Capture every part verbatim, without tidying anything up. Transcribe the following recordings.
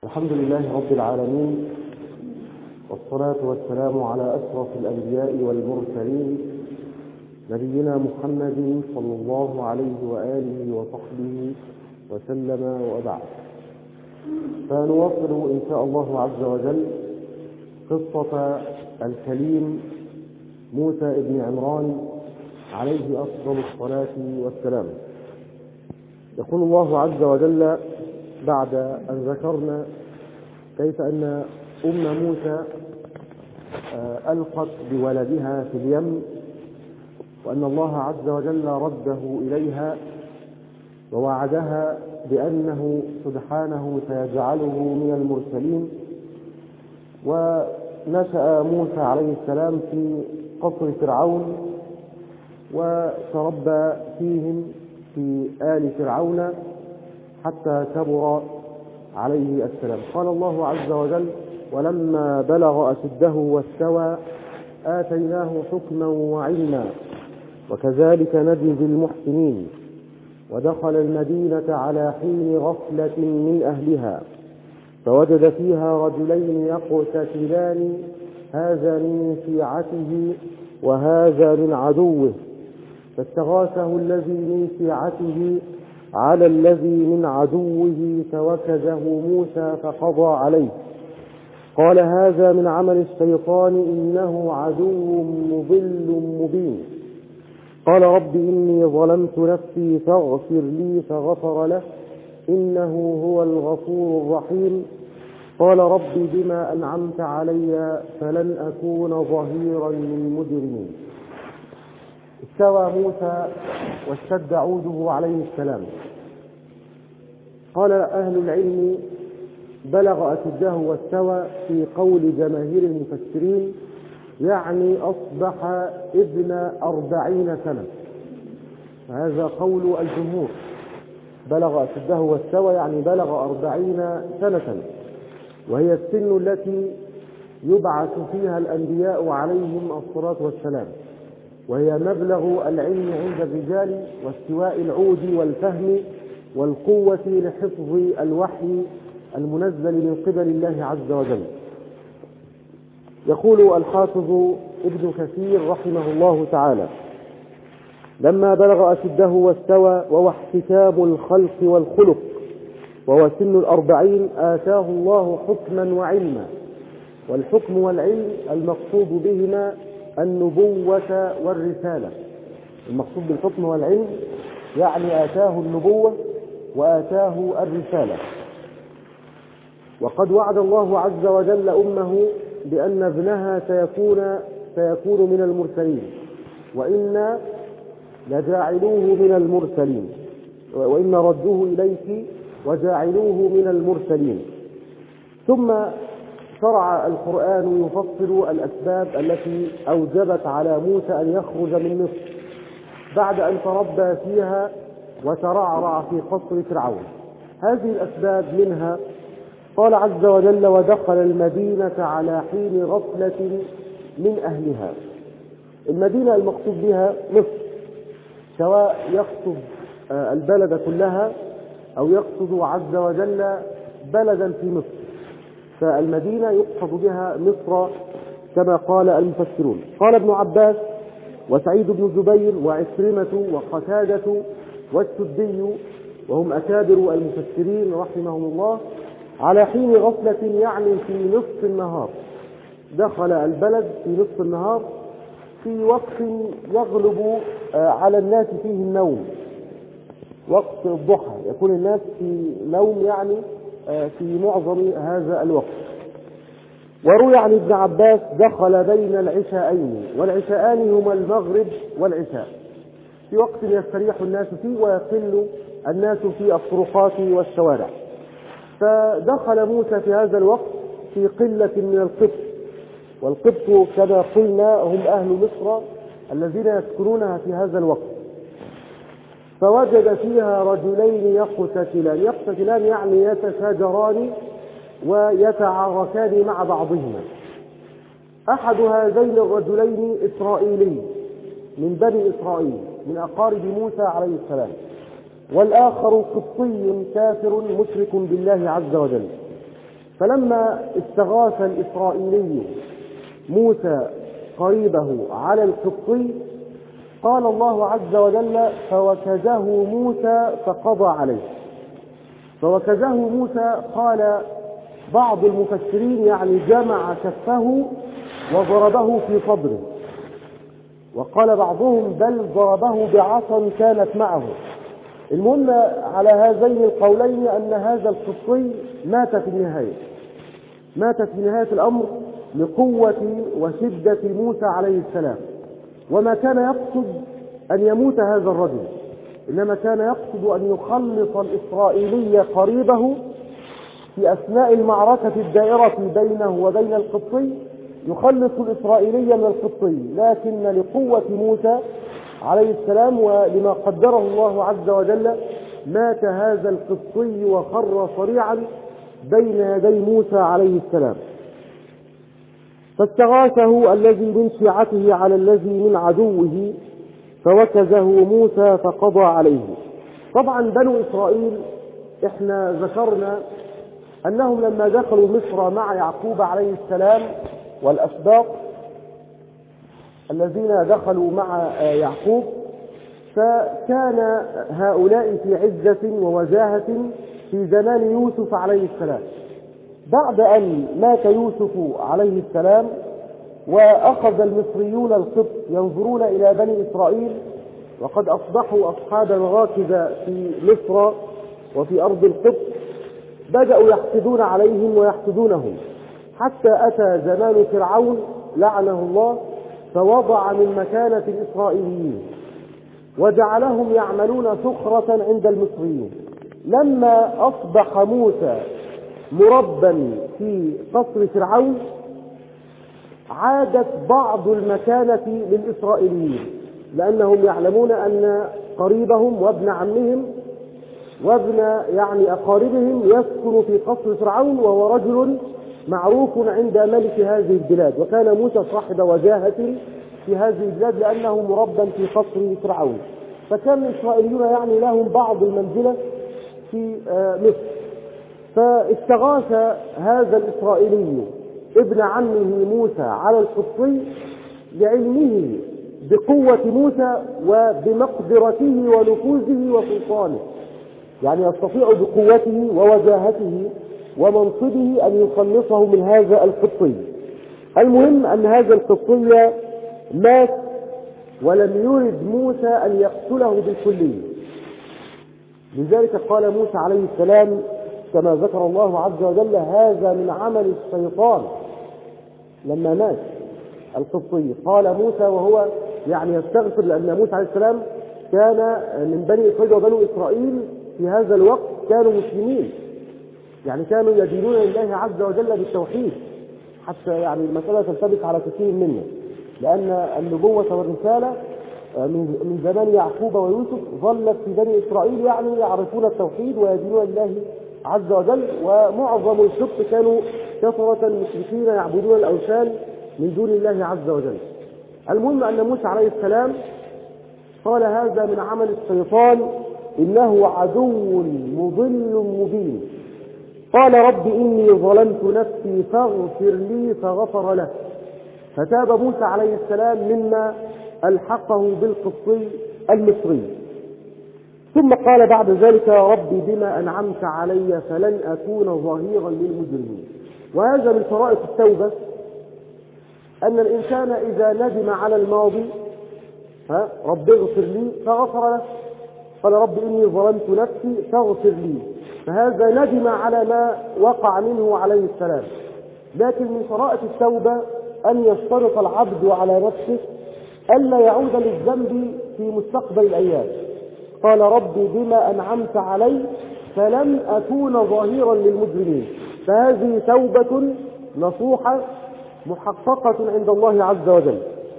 الحمد لله رب العالمين، والصلاة والسلام على أشرف الأنبياء والمرسلين نبينا محمد صلى الله عليه وآله وصحبه وسلم وبعد. فنواصل إن شاء الله عز وجل قصة الكليم موسى بن عمران عليه أفضل الصلاة والسلام. يقول الله عز وجل بعد أن ذكرنا كيف أن أم موسى ألقت بولدها في اليم، وأن الله عز وجل رده إليها ووعدها بأنه سبحانه سيجعله من المرسلين. ونشأ موسى عليه السلام في قصر فرعون وتربى فيهم في آل فرعون حتى كبر عليه السلام. قال الله عز وجل: ولما بلغ أشده واستوى آتيناه حكما وعلما وكذلك نجزي المحسنين. ودخل المدينة على حين غفلة من أهلها فوجد فيها رجلين يقتتلان هذا من شيعته وهذا من عدوه فاستغاثه الذي من شيعته على الذي من عدوه فوكزه موسى فقضى عليه. قال: هذا من عمل الشيطان إنه عدو مضل مبين. قال: رب إني ظلمت نفسي فاغفر لي فغفر له إنه هو الغفور الرحيم. قال: رب بما أنعمت علي فلن أكون ظهيرا للمجرمين. استوى موسى واشتد عوده عليه السلام. قال أهل العلم: بلغ أشده واستوى في قول جماهير المفسرين يعني أصبح ابن أربعين سنة، هذا قول الجمهور. بلغ أشده واستوى يعني بلغ أربعين سنة، وهي السن التي يبعث فيها الأنبياء عليهم الصلاة والسلام، وهي مبلغ العلم عند الرجال واستواء العود والفهم والقوة لحفظ الوحي المنزل من قبل الله عز وجل. يقول الحافظ ابن كثير رحمه الله تعالى: لما بلغ أشده واستوى وهو احتكام الخلق والخلق وهو سن الأربعين آتاه الله حكما وعلما. والحكم والعلم المقصود بهما النبوة والرسالة. المقصود بالحكم والعلم يعني آتاه النبوة وآتاه الرسالة. وقد وعد الله عز وجل أمه بأن ابنها سيكون سيكون من المرسلين، وإنا لجاعلوه من المرسلين، وإن ردوه إليك وجاعلوه من المرسلين. ثم شرع القرآن يفصل الأسباب التي أوجبت على موسى أن يخرج من مصر بعد أن تربى فيها وترعرع في قصر فرعون. هذه الأسباب منها قال عز وجل: ودخل المدينة على حين غفلة من أهلها. المدينة المقصود بها مصر، سواء يقصد البلد كلها أو يقصد عز وجل بلدا في مصر، فالمدينة يقصد بها مصر كما قال المفسرون. قال ابن عباس وسعيد بن جبير وعكرمة وقتادة والسدي وهم أكابر المفسرين رحمهم الله: على حين غفلة يعني في نصف النهار. دخل البلد في نصف النهار في وقت يغلب على الناس فيه النوم، وقت الضحى، يكون الناس في نوم يعني في معظم هذا الوقت. وروي عن ابن عباس: دخل بين العشاءين، والعشاءان هما المغرب والعشاء، في وقت يستريح الناس فيه ويقل الناس في الطرقات والشوارع. فدخل موسى في هذا الوقت في قلة من القبط، والقبط كما قلنا هم أهل مصر الذين يسكنونها في هذا الوقت. فوجد فيها رجلين يقتتلان. يقتتلان يعني يتشاجران ويتعاركان مع بعضهما. أحد هذين الرجلين إسرائيلي من بني إسرائيل من أقارب موسى عليه السلام، والآخر قبطي كافر مشرك بالله عز وجل. فلما استغاث الإسرائيلي موسى قريبه على القبطي قال الله عز وجل فوكزه موسى فقضى عليه. فوكزه موسى قال بعض المفسرين يعني جمع كفه وضربه في صدره، وقال بعضهم بل ضربه بعصا كانت معه. المهم على هذين القولين أن هذا القبطي مات في النهاية، مات في نهاية الأمر لقوة وشدة موسى عليه السلام. وما كان يقصد أن يموت هذا الرجل، إنما كان يقصد أن يخلص الإسرائيلي قريبه في أثناء المعركة الدائرة بينه وبين القبطي، يخلص الإسرائيلي من القبطي، لكن لقوة موسى عليه السلام ولما قدره الله عز وجل مات هذا القبطي وخر صريعا بين يدي موسى عليه السلام. فاستغاثه الذي من شيعته على الذي من عدوه فوكزه موسى فقضى عليه. طبعا بنو إسرائيل احنا ذكرنا أنهم لما دخلوا مصر مع يعقوب عليه السلام والأسباط الذين دخلوا مع يعقوب، فكان هؤلاء في عزة ووجاهة في زمان يوسف عليه السلام. بعد أن مات يوسف عليه السلام وأخذ المصريون القبط ينظرون إلى بني إسرائيل وقد أصبحوا أصحاب مراكز في مصر وفي أرض القبط، بدأوا يحسدون عليهم ويحسدونهم، حتى أتى زمان فرعون لعنه الله فوضع من مكانة الإسرائيليين وجعلهم يعملون سخرة عند المصريين. لما أصبح موسى مربا في قصر فرعون عادت بعض المكانة للإسرائيليين، لأنهم يعلمون أن قريبهم وابن عمهم وابن يعني أقاربهم يسكن في قصر فرعون، وهو رجل معروف عند ملك هذه البلاد، وكان موسى صاحب وجاهة في هذه البلاد لأنه مربا في قصر فرعون. فكان الإسرائيليون يعني لهم بعض المنزلة في مصر. فاستغاث هذا الإسرائيلي ابن عمه موسى على القبطي لعلمه بقوة موسى وبمقدرته ونفوذه وسلطانه، يعني يستطيع بقوته ووجاهته ومنصبه أن يخلصه من هذا القبطي. المهم أن هذا القبطي مات ولم يرد موسى أن يقتله بالكلية. لذلك قال موسى عليه السلام كما ذكر الله عز وجل هذا من عمل الشيطان. لما مات القبطي قال موسى وهو يعني يستغفر، لأن موسى عليه السلام كان من بني إسرائيل، وبنو إسرائيل في هذا الوقت كانوا مسلمين، يعني كانوا يدينون لله عز وجل بالتوحيد، حتى يعني المسألة تلتبس على كثير منا، لأن النبوة والرسالة من زمان يعقوب ويوسف ظلت في بني إسرائيل، يعني يعرفون التوحيد ويدينون لله عز وجل، ومعظم القبط كانوا كثرة مشركين يعبدون الأوثان من دون الله عز وجل. المهم أن موسى عليه السلام قال هذا من عمل الشيطان إنه عدو مضل مبين. قال رب إني ظلمت نفسي فاغفر لي فغفر له، فتاب موسى عليه السلام مما ألحقه بالقبطي المصري. ثم قال بعد ذلك يا ربي بما أنعمت علي فلن أكون ظهيرا للمجرمين. وهذا من شرائط التوبة أن الإنسان إذا ندم على الماضي ها رب اغفر لي فغفر له، قال رب إني ظلمت نفسي فاغفر لي، فهذا ندم على ما وقع منه عليه السلام. لكن من شرائط التوبة أن يشترط العبد على نفسه ألا يعود للذنب في مستقبل الأيام. قال ربي بما أنعمت علي فلم أكون ظهيرا للمجرمين، فهذه توبة نصوحة محققة عند الله عز وجل.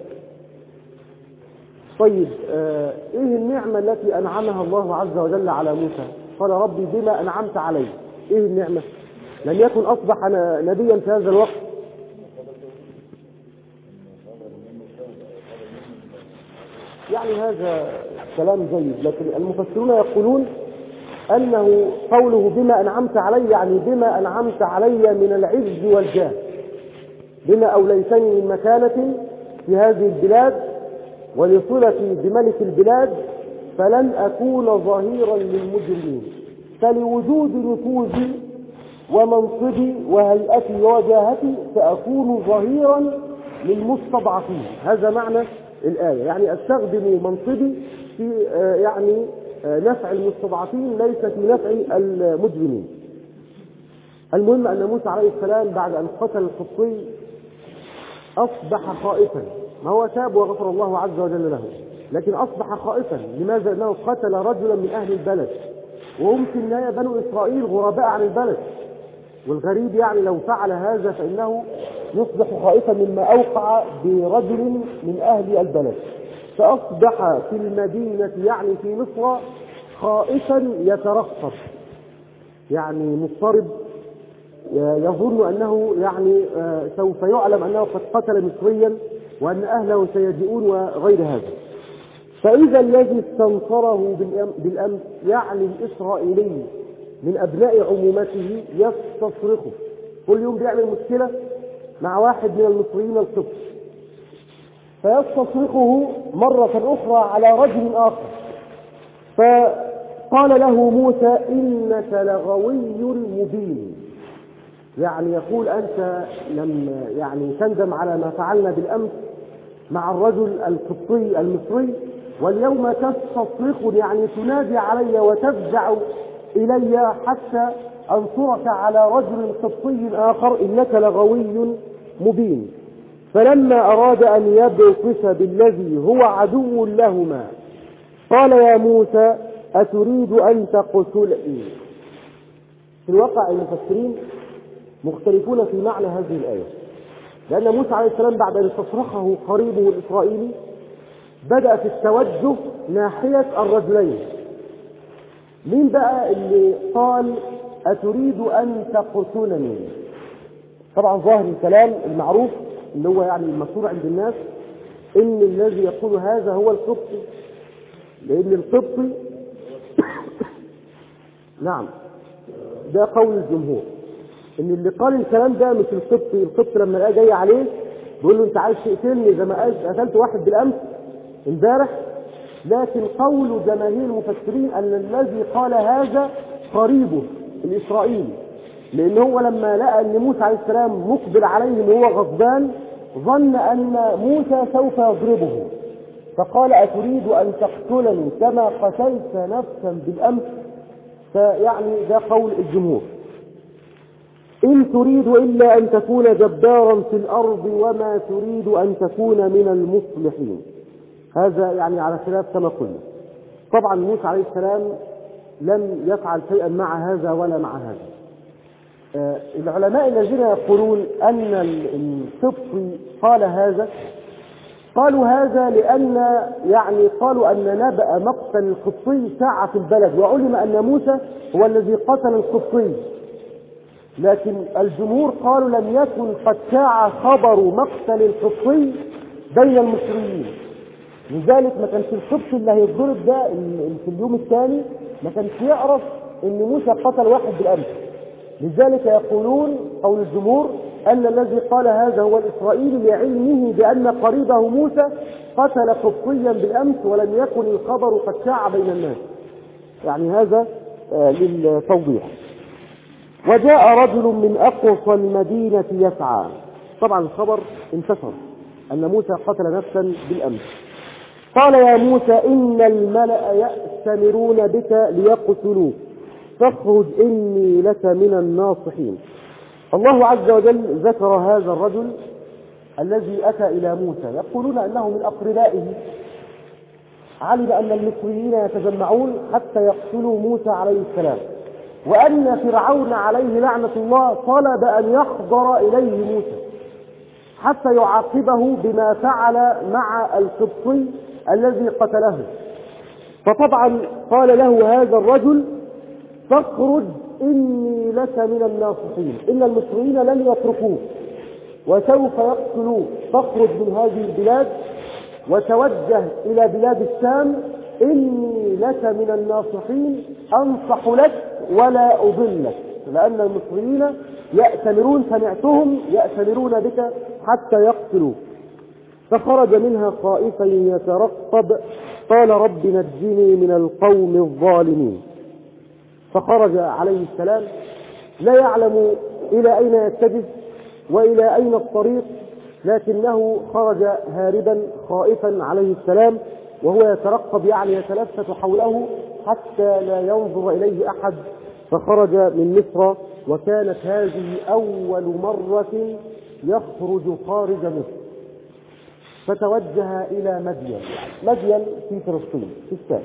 طيب آه إيه النعمة التي أنعمها الله عز وجل على موسى؟ قال ربي بما أنعمت علي. إيه النعمة؟ لم يكن أصبح نبيا في هذا الوقت؟ يعني هذا كلام جيد، لكن المفسرون يقولون أنه قوله بما أنعمت علي يعني بما أنعمت علي من العز والجاه، بما أوليتني من مكانة في هذه البلاد ولصلتي بملك البلاد فلن أكون ظهيرا للمجرمين، فلوجود نفوذي ومنصبي وهيئتي ووجاهتي سأكون ظهيرا للمستضعفين. هذا معنى الآية، يعني أستخدم منصبي في يعني نفع المستضعفين ليس في نفع المجرمين. المهم أن موسى عليه السلام بعد أن قتل القبطي أصبح خائفا، ما هو تاب وغفر الله عز وجل له، لكن أصبح خائفا. لماذا؟ لأنه قتل رجلا من أهل البلد، وهم في النهاية بنو إسرائيل غرباء عن البلد، والغريب يعني لو فعل هذا فإنه يصبح خائفا مما أوقع برجل من أهل البلد. فأصبح في المدينة يعني في مصر خائفا يترقب، يعني مضطرب، يظن أنه يعني سوف يعلم أنه قد قتل مصريا وأن أهله سيجيئون وغير هذا. فإذا الذي استنصره بالأمس يعني الإسرائيلي من أبناء عمومته يستصرخه، كل يوم بيعمل مشكلة مع واحد من المصريين القبط، فيستصرخه مرة أخرى على رجل آخر. فقال له موسى إنك لغوي مبين، يعني يقول أنت لم يعني تندم على ما فعلنا بالأمس مع الرجل القبطي المصري، واليوم تستصرخني يعني تنادي علي وتفزع إلي حتى أنصرك على رجل قبطي آخر، إنك لغوي مبين. فلما أراد أن يبطش بالذي هو عدو لهما قال يا موسى أتريد أن تقتلني. في الواقع المفسرين مختلفون في معنى هذه الآية، لأن موسى عليه السلام بعد أن استصرخه قريبه الإسرائيلي بدأ في التوجه ناحية الرجلين. مين بقى اللي قال أتريد أن تقتلني؟ طبعا ظاهر الكلام المعروف اللي هو يعني المشهور عند الناس إن الذي يقول هذا هو القبطي، لأن القبطي نعم ده قول الجمهور، إن اللي قال الكلام ده مش القبطي. القبطي لما لقى جاي عليه بيقول له أنت عايز تقتلني زي ما قتلت واحد بالأمس امبارح، لكن قول جماهير المفسرين أن الذي قال هذا قريبه الإسرائيلي، لأن هو لما لقى أن موسى عليه السلام مقبل عليهم وهو غضبان ظن أن موسى سوف يضربه، فقال أتريد أن تقتلني كما قتلت نفسا بالأمس. فيعني ده قول الجمهور. إن تريد إلا أن تكون جبارا في الأرض وما تريد أن تكون من المصلحين. هذا يعني على خلاف كما قلنا. طبعا موسى عليه السلام لم يفعل شيئا مع هذا ولا مع هذا. آه العلماء الذين يقولون أن القبطي قال هذا قالوا هذا لأن يعني قالوا أن نبأ مقتل القبطي ساعة في البلد، وعلم أن موسى هو الذي قتل القبطي، لكن الجمهور قالوا لم يكن قد شاع خبر مقتل القبطي بين المصريين، لذلك ما كانش القبطي اللي هيتضرب ده في اليوم الثاني ما كانش يعرف ان موسى قتل واحد بالامس. لذلك يقولون قول الجمهور ان الذي قال هذا هو الاسرائيلي لعلمه بان قريبه موسى قتل قبطيا بالامس ولم يكن الخبر قد شاع بين الناس. يعني هذا آه للتوضيح. وجاء رجل من اقصى المدينه يسعى، طبعا الخبر انتشر ان موسى قتل نفسا بالامس. قال يا موسى إن الملأ يأتمرون بك ليقتلوك فاخرج إني لك من الناصحين. الله عز وجل ذكر هذا الرجل الذي أتى إلى موسى، يقولون أنه من أقربائه، علم أن المصريين يتجمعون حتى يقتلوا موسى عليه السلام، وأن فرعون عليه لعنة الله طلب أن يحضر إليه موسى حتى يعاقبه بما فعل مع القبطي الذي قتله. فطبعا قال له هذا الرجل فاخرج إني لك من الناصحين، إن المصريين لن يتركوك وسوف يقتلوك، فاخرج من هذه البلاد وتوجه إلى بلاد الشام إني لك من الناصحين أنصح لك ولا أضلك، لأن المصريين يأتمرون، سمعتهم يأتمرون بك حتى يقتلوك. فخرج منها خائفا يترقب، قال رب نجني من القوم الظالمين. فخرج عليه السلام لا يعلم إلى أين يتجه وإلى أين الطريق، لكنه خرج هاربا خائفا عليه السلام، وهو يترقب يعني يتلفت حوله حتى لا ينظر إليه أحد. فخرج من مصر، وكانت هذه أول مرة يخرج خارج مصر، فتوجه إلى مدين. مدين في فلسطين في الشام،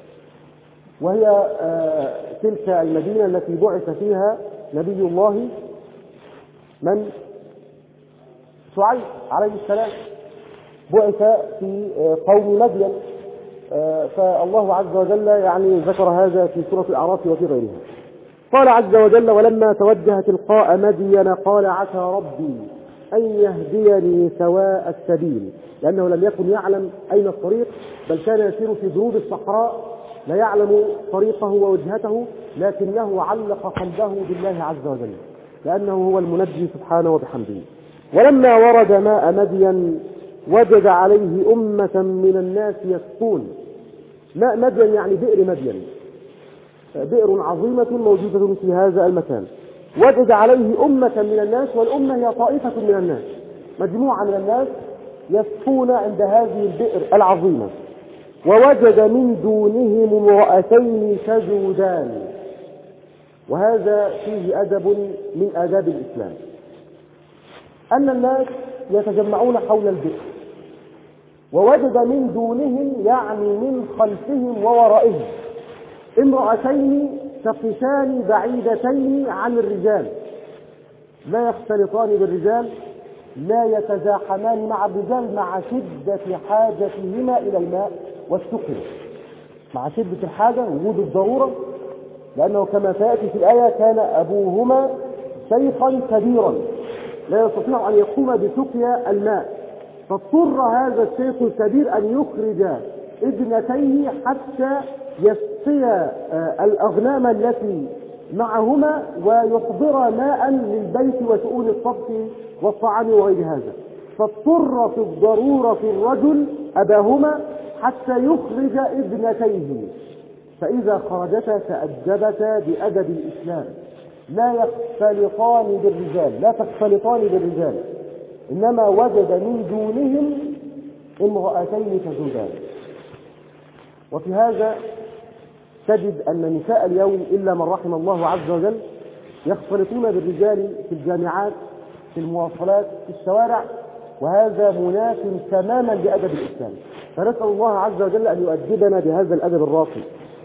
وهي آه تلك المدينة التي بعث فيها نبي الله من شعيب عليه السلام، بعث في آه قوم مدين. آه فالله عز وجل يعني ذكر هذا في سورة الأعراف وفي غيرها. قال عز وجل: ولما توجه تلقاء مدين قال عسى ربي أن يهديني سواء السبيل، لأنه لم يكن يعلم أين الطريق، بل كان يسير في دروب الصحراء لا يعلم طريقه ووجهته، لكنه علق قلبه بالله عز وجل لأنه هو المنجي سبحانه وبحمده. ولما ورد ماء مدين وجد عليه أمة من الناس يسقون. ماء مدين يعني بئر مدين، بئر عظيمة موجودة في هذا المكان. وجد عليه أمة من الناس، والأمة هي طائفة من الناس، مجموعة من الناس يسقون عند هذه البئر العظيمة. ووجد من دونهم امرأتين تذودان، وهذا فيه أدب من آداب الإسلام، أن الناس يتجمعون حول البئر، ووجد من دونهم يعني من خلفهم وورائهم امرأتين تقفان بعيدتين عن الرجال، لا يختلطان بالرجال، لا يتزاحمان مع الرجال مع شدة حاجتهما إلى الماء والسقي، مع شدة الحاجة وجود الضرورة، لأنه كما سيأتي في الآية كان أبوهما شيخا كبيرا لا يستطيع أن يقوم بسقيا الماء، فاضطر هذا الشيخ الكبير أن يخرج ابنتيه حتى يسقيا الأغنام التي معهما ويحضر ماء للبيت وشؤون الطبخ والطعام وغير هذا. فاضطر في الضرورة الرجل أباهما حتى يخرج ابنتيه، فإذا خرجتا تأدبتا بأدب الإسلام، لا يختلطان بالرجال، لا تختلطان بالرجال، إنما وجد من دونهم امرأتين تذودان. وفي هذا تجد أن نساء اليوم إلا من رحم الله عز وجل يختلطون بالرجال في الجامعات، في المواصلات، في الشوارع، وهذا مناف تماما بأدب الإسلام. فنسأل الله عز وجل أن يؤدبنا بهذا الأدب الراقي.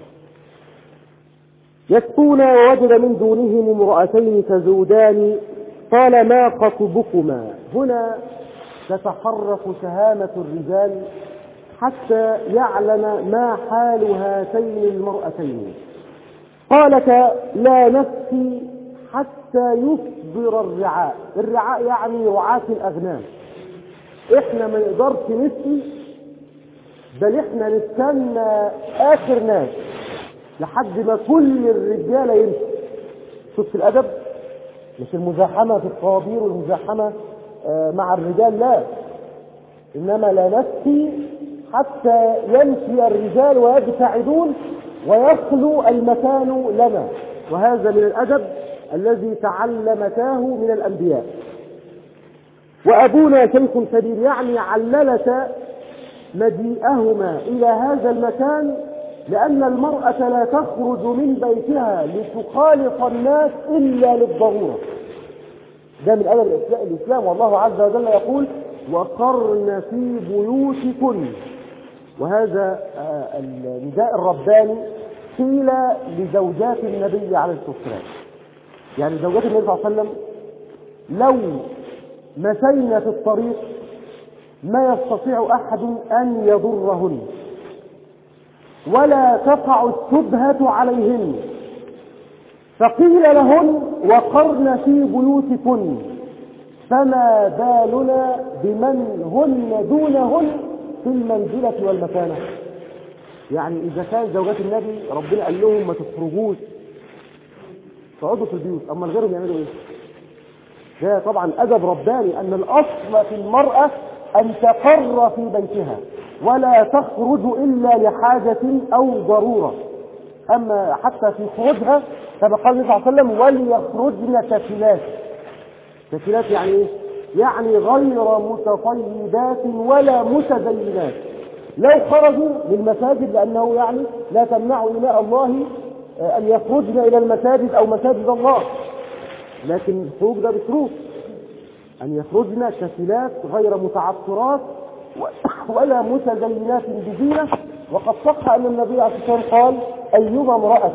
يسقون ووجد من دونهم امرأتين تذودان قال ما خطبكما. هنا تتحرك شهامة الرجال حتى يعلم ما حال هاتين المرأتين. قالت لا نسقي حتى يصدر الرعاء. الرعاء يعني رعاة الأغنام. احنا ما نقدرش نسقي، بل احنا نستنى آخر ناس لحد ما كل الرجال يمشي. شوف الأدب، مش المزاحمة في الطوابير والمزاحمة مع الرجال، لا، إنما لا نسقي حتى يمشي الرجال ويبتعدون ويخلو المكان لنا. وهذا من الأدب الذي تعلمتاه من الأنبياء. وأبونا شيخ كبير يعني عللت مجيئهما إلى هذا المكان، لأن المرأة لا تخرج من بيتها لتخالط الناس إلا للضرورة. ده من أدب الإسلام. والله عز وجل يقول وقرن في بيوتكن، وهذا النداء الرباني قيل لزوجات النبي عليه الصلاة والسلام. يعني زوجات النبي صلى الله عليه وسلم لو مشينا في الطريق ما يستطيع أحد أن يضرهن ولا تقع الشبهة عليهن، فقيل لهن وقرن في بيوتكن، فما بالنا بمن هن دونهن في المنزلة والمكانة. يعني إذا كان زوجات النبي ربنا قال لهم ما تخرجوش تقعدوا في البيوت، أما غيرهم يعملوا إيه؟ ده طبعا أدب رباني، أن الأصل في المرأة أن تقر في بيتها ولا تخرج إلا لحاجة أو ضرورة. أما حتى في خروجها كما قال النبي صلى الله عليه وسلم وليخرجن كفلات. كفلات يعني إيه؟ يعني غير متطيبات ولا متزينات. لو خرجوا للمساجد لأنه يعني لا تمنع إماء الله أن يخرجن إلى المساجد أو مساجد الله، لكن الخروج ده بشروط، أن يخرجن كفلات غير متعطرات ولا متزينات بزينة. وقد صح أن النبي عليه الصلاة والسلام قال أيما امرأة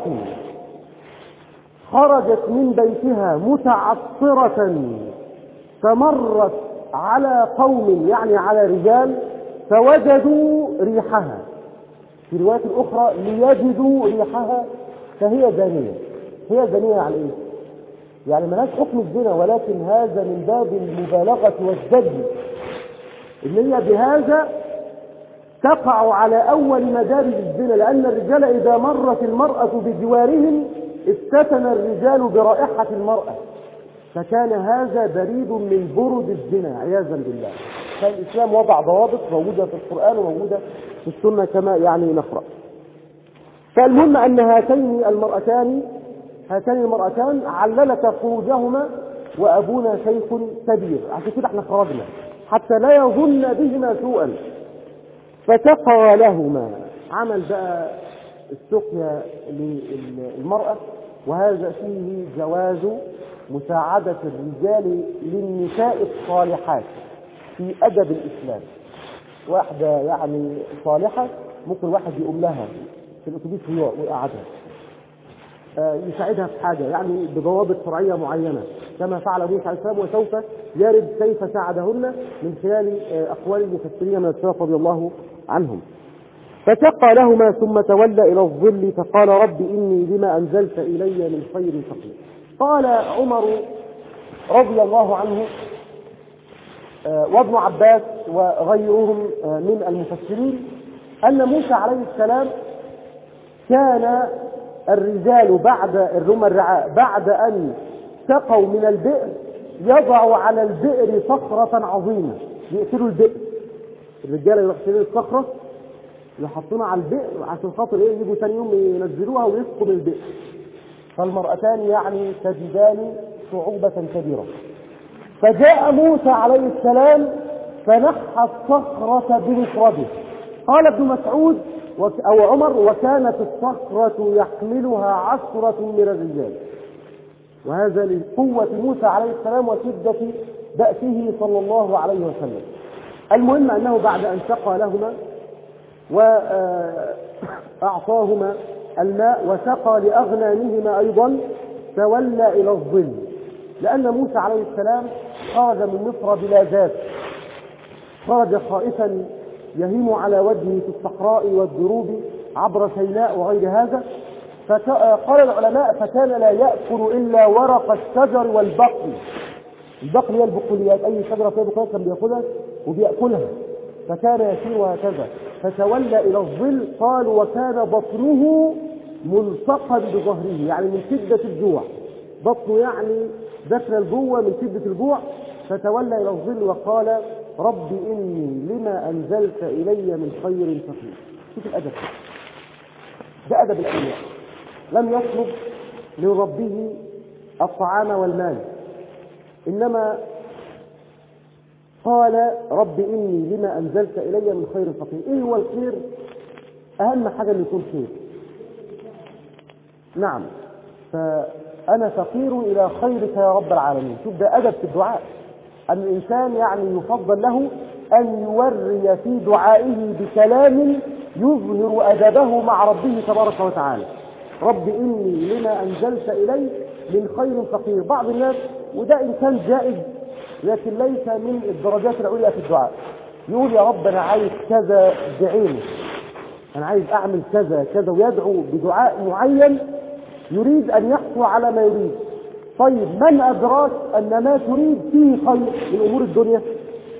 خرجت من بيتها متعطرة فمرت على قوم يعني على رجال فوجدوا ريحها، في رواية أخرى ليجدوا ريحها فهي زانية. هي زانية على إيه؟ يعني ملاش حكم الزنا، ولكن هذا من باب المبالغة والزج، اللي هي بهذا تقع على أول مدارج الزنا، لأن الرجال إذا مرت المرأة بجوارهم استثنى الرجال برائحة المرأة، فكان هذا بريد من برد الزنا عياذا بالله. فالإسلام وضع ضوابط موجودة في القرآن وموجودة في السنة كما يعني نقرأ. فالمهم أن هاتين المرأتان هاتين المرأتان عللت خروجهما وأبونا شيخ كبير، عشان كده احنا خرجنا حتى لا يظن بهما سوءا. فسقى لهما، عمل بقى السقيا للمرأة، وهذا فيه جواز مساعدة الرجال للنساء الصالحات في أدب الإسلام. واحدة يعني صالحة ممكن واحد يقوم لها في الأتوبيس ويقعدها يساعدها في حاجة يعني بضوابط شرعية معينة كما فعل موسى عليه السلام، وسوف يرد كيف ساعدهن من خلال أقوال المفسرين من السلف رضي الله عنهم. فسقى لهما ثم تولى إلى الظل فقال رب إني لما أنزلت إلي من خير فقير. قال عمر رضي الله عنه وابن عباس وغيرهم من المفسرين أن موسى عليه السلام كان الرجال بعد الرمى الرعاء بعد أن سقوا من البئر يضع على البئر صخرة عظيمة يقتلوا البئر. الرجال يروح يشيلوا الصخرة يحطونها على البئر عشان خاطر ايه يجوا ثاني يوم ينزلوها ويسقوا من البئر. فالمرأتان يعني تجدان صعوبة كبيرة. فجاء موسى عليه السلام فنحى الصخرة بمفرده. قال ابن مسعود أو عمر وكانت الصخرة يحملها عشرة من الرجال، وهذا لقوة موسى عليه السلام وشدة بأسه صلى الله عليه وسلم. المهم أنه بعد أن سقى لهما وأعطاهما الماء وسقى لأغنامهما أيضا تولى إلى الظل، لأن موسى عليه السلام خرج من مصر بلا ذات، خرج خائفا يهيم على وجهه في الصحراء والدروب عبر سيناء وغير هذا. فقال العلماء فكان لا يأكل إلا ورق الشجر والبقل. البقل هي البقوليات، أي شجرة فيها بقوليات كان بيأكلها وبيأكلها، فكان يسير هكذا. فتولى إلى الظل. قال وكان بطنه ملصقا بظهره، يعني من شدة الجوع، بطنه يعني دخل الجوع من شدة الجوع. فتولى إلى الظل وقال رب إني لما أنزلت إلي من خير فقير. شوف الأدب، ده أدب الأنبياء. لم يطلب من ربه الطعام والمال، إنما قال رب إني لما أنزلت إلي من خير فقير. إيه هو الخير؟ أهم حاجة أن يكون خير. نعم، فأنا فقير إلى خيرك يا رب العالمين. شوف ده أدب في الدعاء، أن الإنسان يعني يفضل له أن يوري في دعائه بكلام يظهر أدبه مع ربه تبارك وتعالى. رب إني لما أنزلت إلي من خير فقير. بعض الناس وده إن كان جائز لكن ليس من الدرجات العليا في الدعاء، يقول يا رب أنا عايز كذا بعينه، أنا عايز أعمل كذا كذا، ويدعو بدعاء معين يريد أن يحصل على ما يريد. طيب من أدراك أن ما تريد فيه خير من أمور الدنيا؟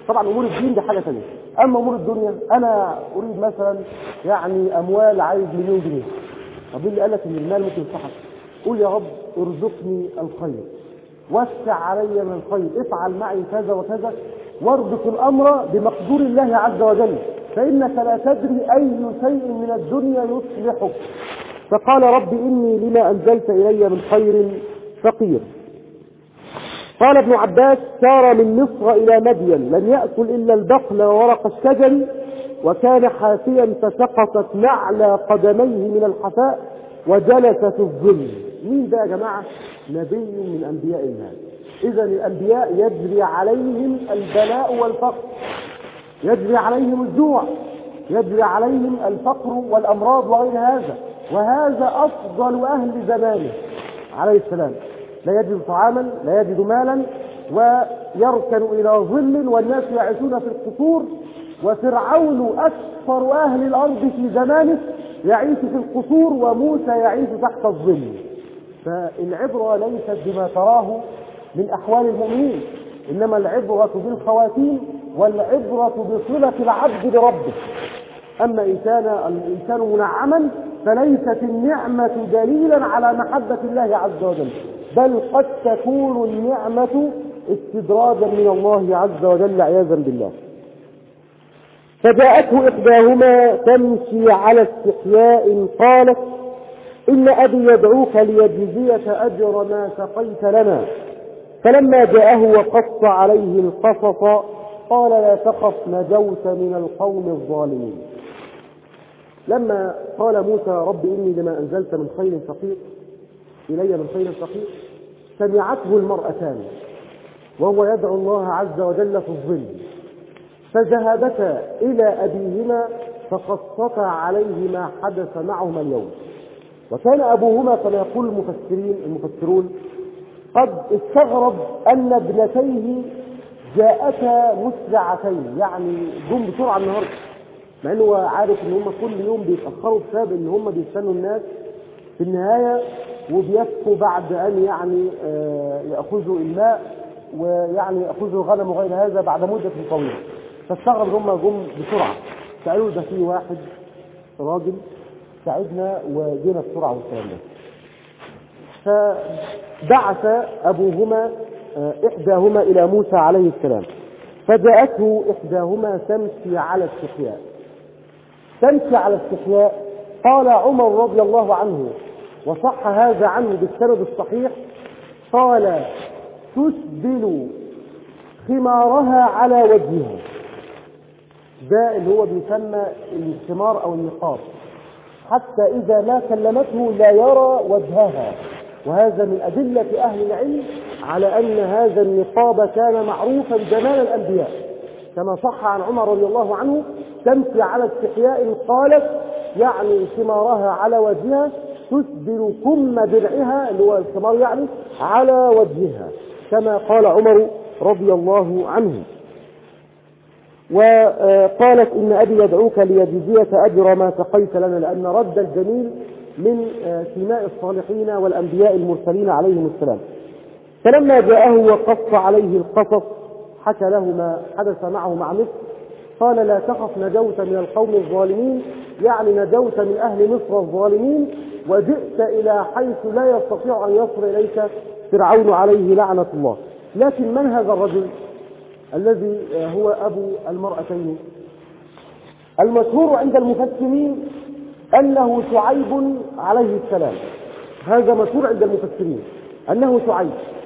طبعا أمور الدين دي حاجة ثانية. أما أمور الدنيا، أنا أريد مثلا يعني أموال، عايز مليون جنيه. طب اللي قال لك إن المال ممكن يصحك؟ قول يا رب ارزقني الخير، وسع علي من الخير، افعل معي كذا وكذا، واربط الأمر بمقدور الله عز وجل، فإنك لا تدري أي شيء من الدنيا يصلحك. فقال رب إني لما أنزلت إلي من خير فقير. قال ابن عباس سار من مصر إلى مدين لم يأكل إلا البقل وورق الشجر، وكان حافيا فسقطت نعلى قدميه من الحفاء وجلس في الظل. مين ده يا جماعة؟ نبي من أنبياء الله. إذا الأنبياء يجري عليهم البلاء والفقر، يجري عليهم الجوع، يجري عليهم الفقر والأمراض وغير هذا، وهذا أفضل أهل زمانه عليه السلام. لا يجد طعاما، لا يجد مالا، ويركن إلى ظل، والناس يعيشون في القصور، وفرعون أكثر أهل الأرض في زمانه يعيش في القصور، وموسى يعيش تحت الظل. فالعبرة ليست بما تراه من أحوال المؤمنين، إنما العبرة بالخواتيم، والعبرة بصلة العبد بربه. أما إن كان الإنسان منعما فليست النعمة دليلا على محبة الله عز وجل، بل قد تكون النعمة استدراجا من الله عز وجل عياذا بالله. فجاءته إحداهما تمشي على استحياء قالت إن أبي يدعوك ليجزيك أجر ما سقيت لنا. فلما جاءه وقص عليه القصص قال لا تخف نجوت من القوم الظالمين. لما قال موسى رب إني لما أنزلت من خير فقير إلي من خير فقير، سمعته المرأتان وهو يدعو الله عز وجل في الظل، فذهبتا إلى أبيهما فقصتا عليه ما حدث معهما اليوم. وكان أبوهما كما يقول المفسرين المفسرون قد استغرب أن ابنتيه جاءتا مسرعتين، يعني جم بسرعة النهارده، مع انه عارف ان هم كل يوم بيتأخروا بسبب ان هم بيستنوا الناس في النهاية، وبيبكوا بعد ان يعني يأخذوا الماء ويعني يأخذوا الغنم وغير هذا بعد مدة طويلة. فاستغرب ان هم جم بسرعة، سألوا ده في واحد راجل ساعدنا وجينا بسرعة والكلام ده. فبعث أبوهما إحداهما إلى موسى عليه السلام، فجاءته إحداهما تمشي على استحياء. تمشي على استحياء قال عمر رضي الله عنه، وصح هذا عنه بالسند الصحيح، قال تسبل خمارها على وجهها. ده اللي هو بيسمى الخمار أو النقاب، حتى إذا ما كلمته لا يرى وجهها. وهذا من أدلة أهل العلم على أن هذا النقاب كان معروفا زمان الأنبياء، كما صح عن عمر رضي الله عنه تمشي على استحياء قالت يعني خمارها على وجهها، تسبل كم درعها اللي هو الخمار يعني على وجهها، كما قال عمر رضي الله عنه. وقالت إن أبي يدعوك ليجزيك أجر ما سقيت لنا، لأن رد الجميل من سماء الصالحين والأنبياء المرسلين عليهم السلام. فلما جاءه وقص عليه القصص حكى له ما حدث معه مع مصر، قال لا تخف نجوت من القوم الظالمين، يعني نجوت من أهل مصر الظالمين، وجئت إلى حيث لا يستطيع أن يصل إليك فرعون عليه لعنة الله. لكن من هذا الرجل الذي هو أبو المرأتين؟ المشهور عند المفسرين أنه شعيب عليه السلام، هذا مشهور عند المفسرين أنه شعيب.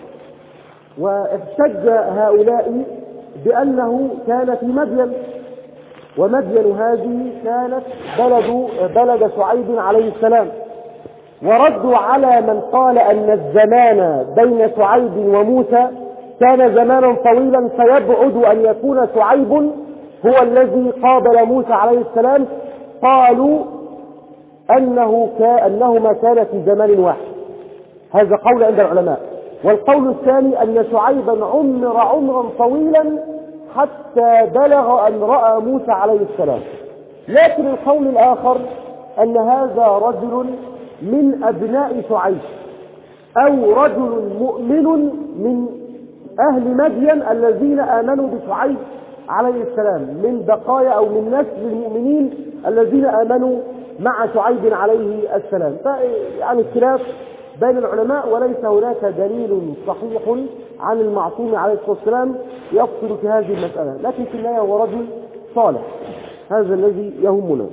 واحتج هؤلاء بأنه كان في مدين، ومدين هذه كانت بلد بلد شعيب عليه السلام، وردوا على من قال أن الزمان بين شعيب وموسى كان زمانا طويلا، فيبعد أن يكون شعيب هو الذي قابل موسى عليه السلام. قالوا أنه كأنهما كان في زمان واحد، هذا قول عند العلماء. والقول الثاني أن شعيبا عمر عمرا طويلا حتى بلغ أن رأى موسى عليه السلام. لكن القول الآخر أن هذا رجل من أبناء شعيب، أو رجل مؤمن من أهل مدين الذين آمنوا بشعيب عليه السلام من بقايا أو من نسل المؤمنين الذين آمنوا مع شعيب عليه السلام. يعني الخلاف بين العلماء، وليس هناك دليل صحيح عن المعصوم عليه الصلاة والسلام يفصل في هذه المسألة، لكن في النهاية هو رجل صالح، هذا الذي يهمنا.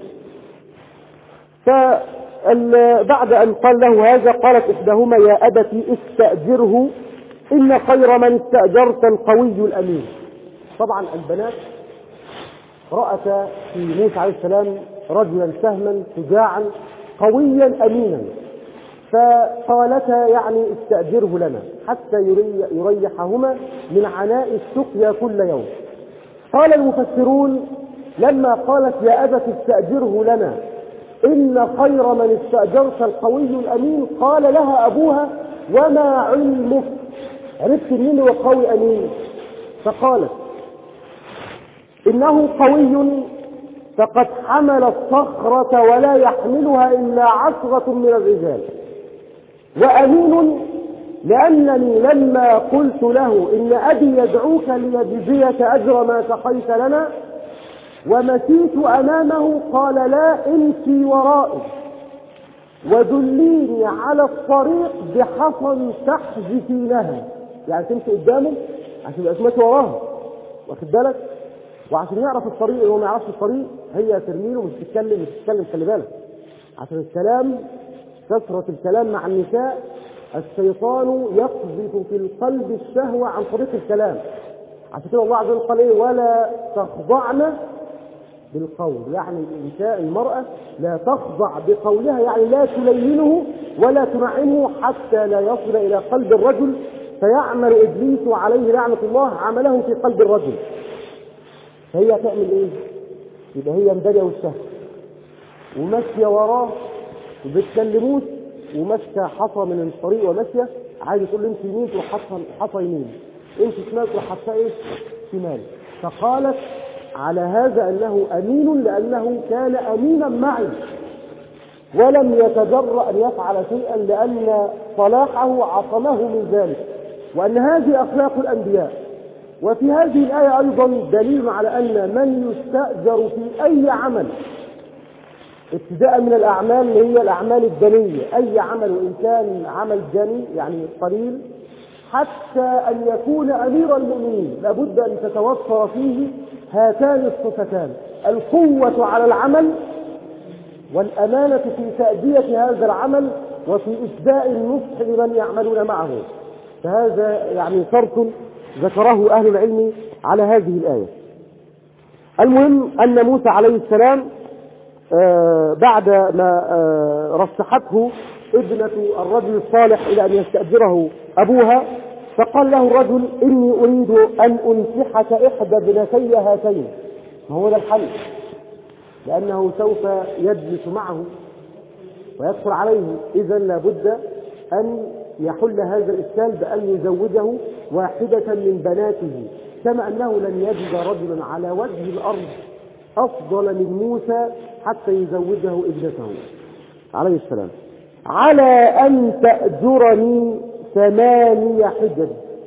فبعد أن قال له هذا قالت إحداهما يا أبت استأجره إن خير من استأجرت القوي الأمين. طبعا البنات رأت في موسى عليه السلام رجلا سهما شجاعا قويا أمينا، فقالتا يعني استأجره لنا حتى يريحهما من عناء السقيا كل يوم. قال المفسرون لما قالت يا أبت استأجره لنا إن خير من استأجرت القوي الأمين، قال لها أبوها وما علمك، عرفت مين هو قوي أمين؟ فقالت إنه قوي فقد حمل الصخرة ولا يحملها إلا عشرة من الرجال، وأمين لأنني لما قلت له إن أبي يدعوك ليجزيك أجر ما سقيت لنا ومشيت أمامه قال لا امشي ورائي ودليني على الطريق بحصن تحذفينها، يعني تمشي قدامه عشان يبقى ماشي وراها، واخد بالك؟ وعشان يعرف الطريق وهو ما يعرفش الطريق هي ترميله مش تتكلم مش تتكلم خلي بالك، عشان الكلام كثرة الكلام مع النساء الشيطان يقذف في القلب الشهوة عن طريق الكلام. عشان كده الله عز وجل قال ايه ولا تخضعن بالقول، يعني الإنساء المرأة لا تخضع بقولها، يعني لا تلينه ولا تنعمه حتى لا يصل إلى قلب الرجل فيعمل إبليس عليه لعنة الله عمله في قلب الرجل. فهي تعمل ايه؟ يبقى هي مدارية وشها وماشية وراه وبتكلموش وماشية حصى من الطريق وماشية عايز تقول له امشي يمين تروح حصى حصى يمين، امشي شمال تروح حصى ايه؟ شمال. فقالت على هذا أنه أمين لأنه كان أمينا معي ولم يتجرأ أن يفعل شيئا لأن صلاحه عصمه من ذلك، وأن هذه أخلاق الأنبياء. وفي هذه الآية أيضا دليل على أن من يستأجر في أي عمل ابتداء من الأعمال اللي هي الأعمال الدنية، أي عمل وإن كان عمل جني يعني قليل، حتى أن يكون أمير المؤمنين لابد أن تتوفر فيه هاتان الصفتان: القوة على العمل والأمانة في تأدية هذا العمل وفي إسداء النصح لمن يعملون معه. فهذا يعني شرط ذكره أهل العلم على هذه الآية. المهم أن موسى عليه السلام آه بعد ما آه رشحته ابنة الرجل الصالح إلى أن يستأجره أبوها، فقال له الرجل إني أريد أن أنكحك إحدى ابنتي هاتين. ما هو ده الحل، لأنه سوف يجلس معه ويدخل عليه، إذا لابد أن يحل هذا الإشكال بأن يزوجه واحدة من بناته، كما أنه لن يجد رجلا على وجه الأرض أفضل من موسى حتى يزوجه ابنته عليه السلام. على أن تأجرني ثمانية حجج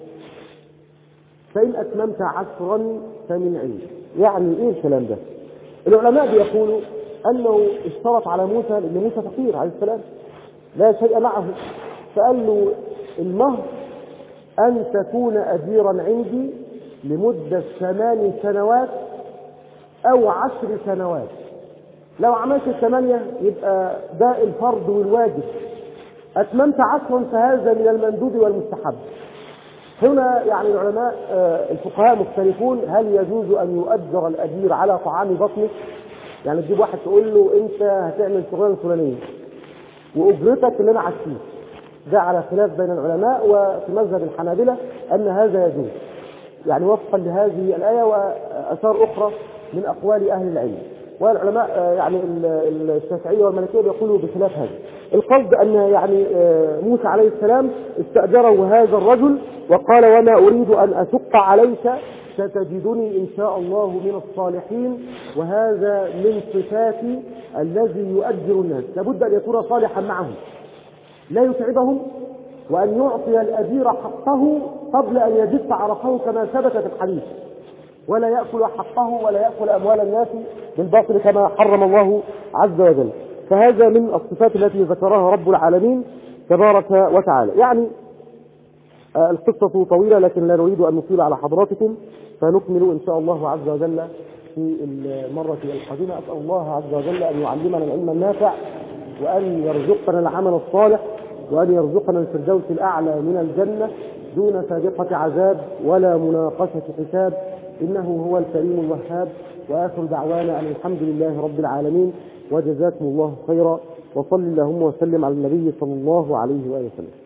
فإن أتممت عشرا فمن عند. يعني إيه الكلام ده؟ العلماء بيقولوا أنه اشترط على موسى، لأن موسى فقير عليه السلام لا شيء معه، فقال له المهر أن تكون أجيرا عندي لمدة ثمان سنوات أو عشر سنوات. لو عملت الثمانية يبقى ده الفرض والواجب، أتممت عشرا فهذا من المندوب والمستحب. هنا يعني العلماء الفقهاء مختلفون، هل يجوز أن يؤجر الأجير على طعام بطنه؟ يعني تجيب واحد تقول له أنت هتعمل شغلانة فلانية وأجرتك اللي أنا عشتيه، ده على خلاف بين العلماء، وفي مذهب الحنابلة أن هذا يجوز، يعني وفقا لهذه الآية وأثار أخرى من أقوال أهل العلم. والعلماء يعني الشافعية والمالكية يقولوا بخلاف هذا. القصد أن يعني موسى عليه السلام استأجره هذا الرجل وقال وما أريد أن أشق عليك ستجدني إن شاء الله من الصالحين. وهذا من صفات الذي يؤجر الناس، لابد أن يكون صالحا معهم لا يتعبهم، وأن يعطي الأجير حقه قبل أن يجف عرقه كما ثبت في الحديث. ولا يأكل حقه ولا يأكل أموال الناس بالباطل كما حرم الله عز وجل. فهذا من الصفات التي ذكرها رب العالمين تبارك وتعالى. يعني القصة طويلة لكن لا نريد أن نطيل على حضراتكم، فنكمل إن شاء الله عز وجل في المرة القادمة. أسأل الله عز وجل أن يعلمنا العلم النافع، وأن يرزقنا العمل الصالح، وأن يرزقنا الفردوس الأعلى من الجنة دون سابقة عذاب ولا مناقشة حساب، إنه هو الكريم الوهاب. وآخر دعوانا أن الحمد لله رب العالمين، وجزاكم الله خيرا، وصل اللهم وسلم على النبي صلى الله عليه وآله وسلم.